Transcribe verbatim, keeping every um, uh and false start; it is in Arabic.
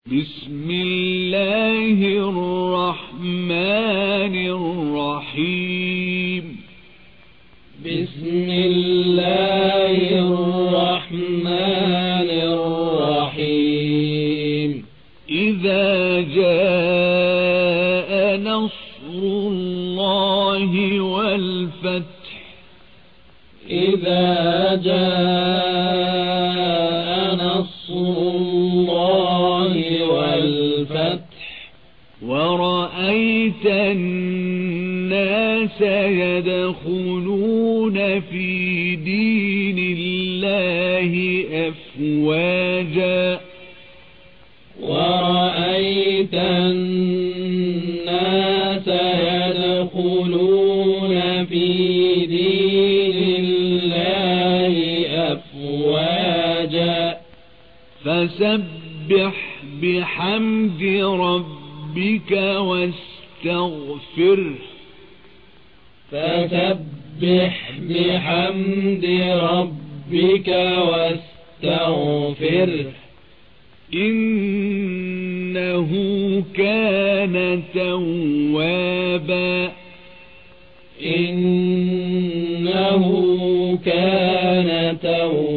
بسم الله الرحمن الرحيم بسم الله الرحمن الرحيم إذا جاء نصر الله والفتح إذا جاء نصر الله والفتح ورأيت الناس يدخلون في دين الله أفواجا ورأيت الناس يدخلون في دين الله أفواجا فسبح بحمد ربك واستغفره فسبح بحمد ربك واستغفره إنه كان توابا إنه كان توابا